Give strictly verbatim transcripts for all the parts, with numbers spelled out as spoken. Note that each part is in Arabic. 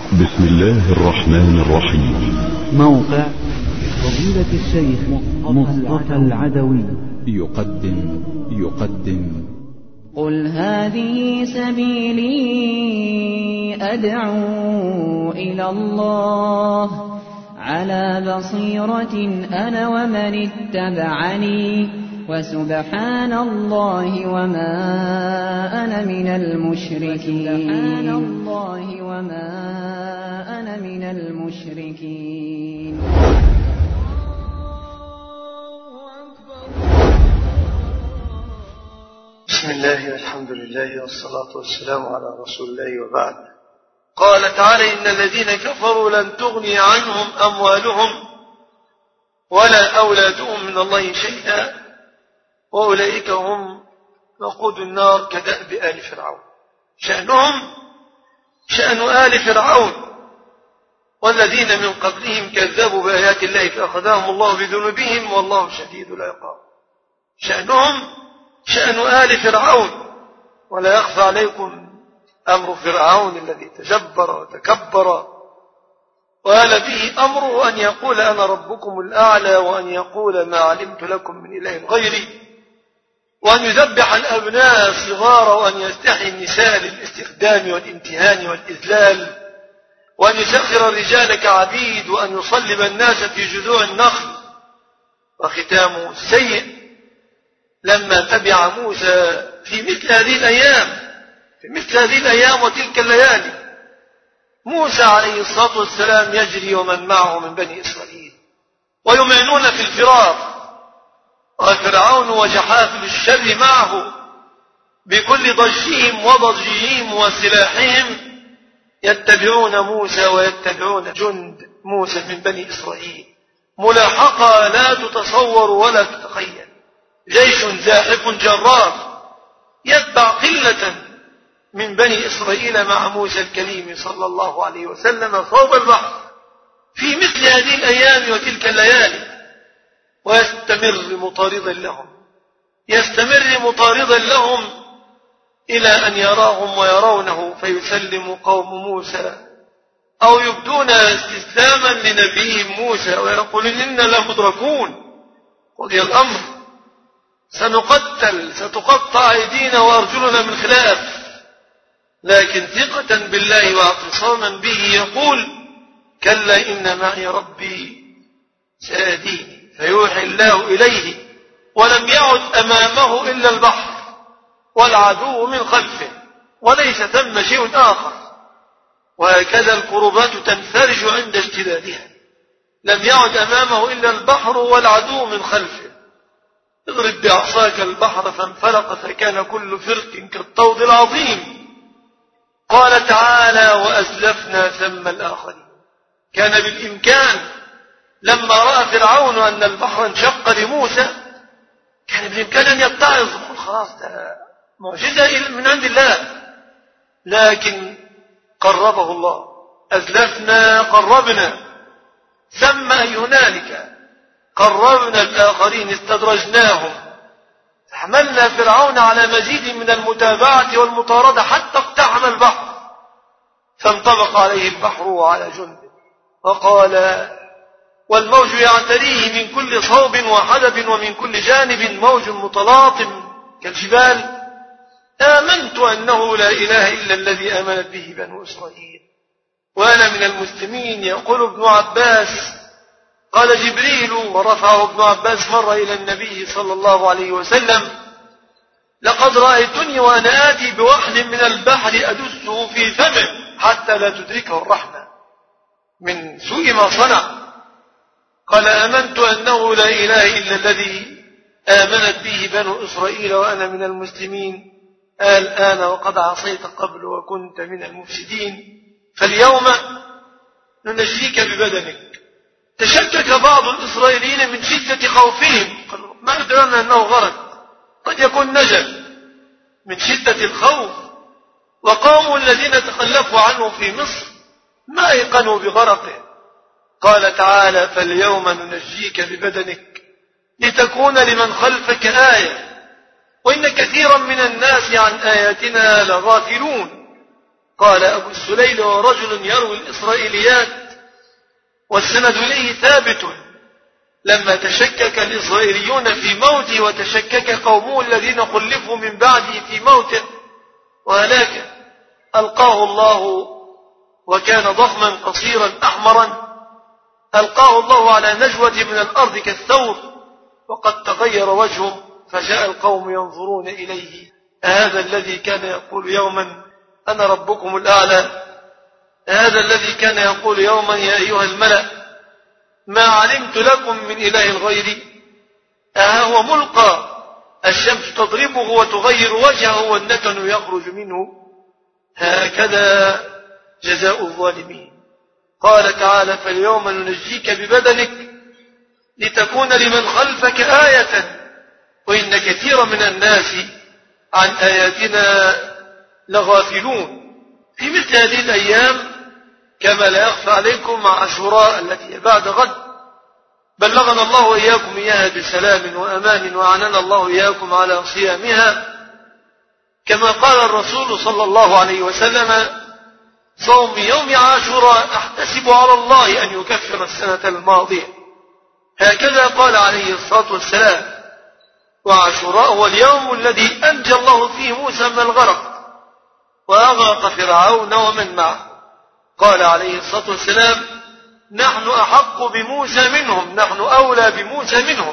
بسم الله الرحمن الرحيم. موقع فضيلة الشيخ مصطفى العدوي يقدم يقدم قل هذه سبيلي أدعو إلى الله على بصيرة أنا ومن اتبعني وسبحان الله وما أنا من المشركين سبحان الله وما أنا من المشركين. بسم الله والحمد لله والصلاة والسلام على رسول الله وبعد. قال تعالى: إن الذين كفروا لن تغني عنهم أموالهم ولا أولادهم من الله شيئا وأولئك هم وقود النار كدأب آل فرعون. شأنهم شأن آل فرعون والذين من قبلهم كذبوا بآيات الله فأخذهم الله بذنوبهم والله شديد العقاب. شأنهم شأن آل فرعون، ولا يخفى عليكم أمر فرعون الذي تجبر وتكبر وآل به أمره أن يقول أنا ربكم الأعلى، وأن يقول ما علمت لكم من إله غيري، وأن يذبح الأبناء الصغار، وأن يستحي النساء للاستخدام والامتهان والإذلال، وأن يسخر الرجال كعبيد، وأن يصلب الناس في جذوع النخل. وختامه السيء لما تبع موسى في مثل هذه الأيام في مثل هذه الأيام وتلك الليالي. موسى عليه الصلاة والسلام يجري ومن معه من بني إسرائيل ويمعنون في الفرار، وفرعون وجحافل الشر معه بكل ضجهم وضجهم وسلاحهم يتبعون موسى ويتبعون جند موسى من بني إسرائيل ملاحقة لا تتصور ولا تتخيل. جيش زاحف جرار يتبع قلة من بني إسرائيل مع موسى الكليم صلى الله عليه وسلم صوب البحر في مثل هذه الأيام وتلك الليالي، ويستمر مطاردا لهم يستمر مطاردا لهم إلى أن يراهم ويرونه فيسلم قوم موسى أو يبدون استسلاما لنبيهم موسى ويقولون إنا لمدركون، قضي الأمر، سنقتل، ستقطع أيدينا وأرجلنا من خلاف. لكن ثقة بالله واعتصاما به يقول: كلا إن معي ربي سيهديني. فيوحي الله إليه ولم يعد أمامه إلا البحر والعدو من خلفه وليس ثم شيء آخر. وهكذا الكربات تنفرج عند اشتدادها، لم يعد أمامه إلا البحر والعدو من خلفه. اضرب بعصاك البحر فانفلق فكان كل فرق كالطود العظيم. قال تعالى: وأزلفنا ثم الآخرين. كان بالإمكان لما رأى فرعون أن البحر انشق لموسى كان بالإمكان أن يتعظ يقول خلاص ده معجزة من عند الله، لكن قربه الله. أزلفنا قربنا، ثم هنالك قربنا الآخرين استدرجناهم حملنا فرعون على مزيد من المتابعة والمطاردة حتى اقتحم البحر فانطبق عليه البحر وعلى جنده. وقال: والموج يعتريه من كل صوب وحدب ومن كل جانب موج متلاطم كالجبال. آمنت أنه لا إله إلا الذي آمنت به بنو إسرائيل وأنا من المسلمين. يقول ابن عباس: قال جبريل ورفعه ابن عباس مرة إلى النبي صلى الله عليه وسلم: لقد رأيتني وأنا آتي بوحل من البحر أدسه في فمه حتى لا تدركه الرحمة من سوء ما صنع. قال: آمنت أنه لا إله إلا الذي آمنت به بنو إسرائيل وأنا من المسلمين. الآن وقد عصيت قبل وكنت من المفسدين، فاليوم ننجيك ببدنك. تشكك بعض الإسرائيليين من شدة خوفهم، قالوا: ما أدرنا أنه غرق، قد يكون نجا من شدة الخوف. وقوم الذين تخلفوا عنه في مصر ما أيقنوا بغرقه. قال تعالى: فاليوم ننجيك ببدنك لتكون لمن خلفك آية وإن كثيرا من الناس عن آياتنا لغافلون. قال أبو السليل ورجل يروي الإسرائيليات والسند إليه ثابت لما تشكك الإسرائيليون في موته وتشكك قومه الذين خلفوا من بعده في موته وهلاكه ألقاه الله وكان ضخما قصيرا أحمرا ألقاه الله على نجوة من الأرض كالثور وقد تغير وجهه فجاء القوم ينظرون إليه هذا الذي كان يقول يوما أنا ربكم الأعلى هذا الذي كان يقول يوما يا أيها الملأ ما علمت لكم من إله غيري أها هو ملقى الشمس تضربه وتغير وجهه والنتن يخرج منه هكذا جزاء الظالمين. قال تعالى فاليوم ننجيك ببدنك لتكون لمن خلفك آية وإن كثيرا من الناس عن آياتنا لغافلون. في مثل هذه الأيام كما لا يخفى عليكم مع عاشوراء التي بعد غد بلغنا الله إياكم إياها بسلام وأمان وأعننا الله إياكم على صيامها كما قال الرسول صلى الله عليه وسلم صوم يوم عاشوراء أحتسب على الله أن يكفر السنة الماضية هكذا قال عليه الصلاة والسلام. وعاشوراء هو اليوم الذي أنجى الله فيه موسى من الغرق وأغرق فرعون ومن معه. قال عليه الصلاة والسلام نحن أحق بموسى منهم نحن أولى بموسى منهم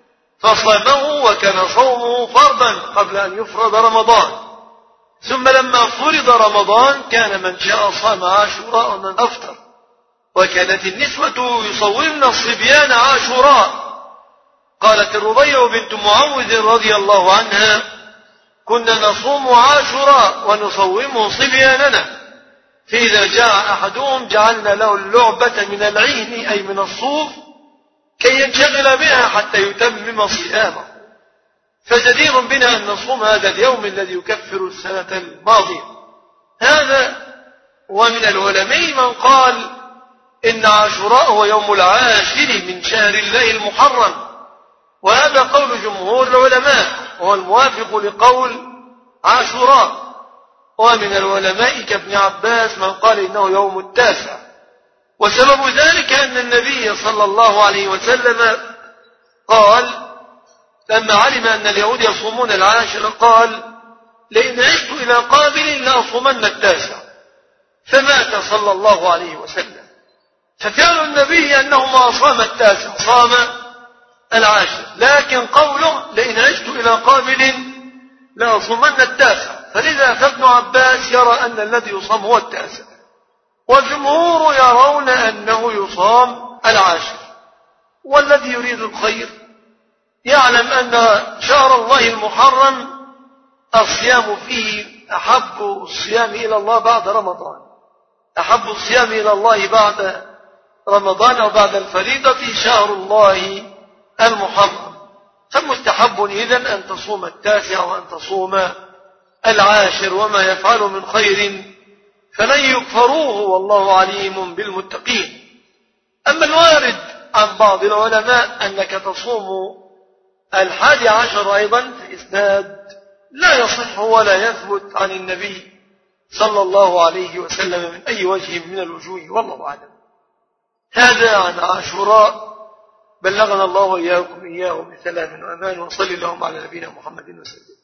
فصامه وكان صومه فرضا قبل أن يفرض رمضان ثم لما فرض رمضان كان من شاء صام عاشوراء ومن أفطر. وكانت النسوة يصومن الصبيان عاشوراء. قالت الربيع بنت معوذ رضي الله عنها كنا نصوم عاشوراء ونصومه صبياننا فإذا جاء أحدهم جعلنا له اللعبة من العين أي من الصوف كي ينشغل بها حتى يتمم صيامه. فجدير بنا أن نصوم هذا اليوم الذي يكفر السنة الماضية. هذا ومن العلماء من قال إن عاشوراء هو يوم العاشر من شهر الله المحرم وهذا قول جمهور العلماء وهو الموافق لقول عاشوراء. ومن العلماء كابن عباس من قال إنه يوم التاسع وسبب ذلك أن النبي صلى الله عليه وسلم قال لما علم أن اليهود يصومون العاشر قال لئن عشت إلى قابل لأصومن التاسع فمات صلى الله عليه وسلم. ففعل النبي أنه ما صام التاسع صام العاشر لكن قوله لئن عشت إلى قابل لأصومن التاسع فلذا فابن عباس يرى أن الذي يصام هو التاسع والجمهور يرون أنه يصام العاشر. والذي يريد الخير يعلم أن شهر الله المحرم الصيام فيه أحب الصيام إلى الله بعد رمضان أحب الصيام إلى الله بعد رمضان أو بعد الفريضة شهر الله المحرم. فمستحب إذن أن تصوم التاسع وأن تصوم العاشر وما يفعل من خير فلن يكفروه والله عليم بالمتقين. أما الوارد عن بعض العلماء أنك تصوم الحادي عشر أيضا في إسناد لا يصح ولا يثبت عن النبي صلى الله عليه وسلم من أي وجه من الوجوه والله أعلم. هذا عن عاشوراء بلغنا الله إياكم إياه بسلام وأمان وصلي اللهم على نبينا محمد وسلم.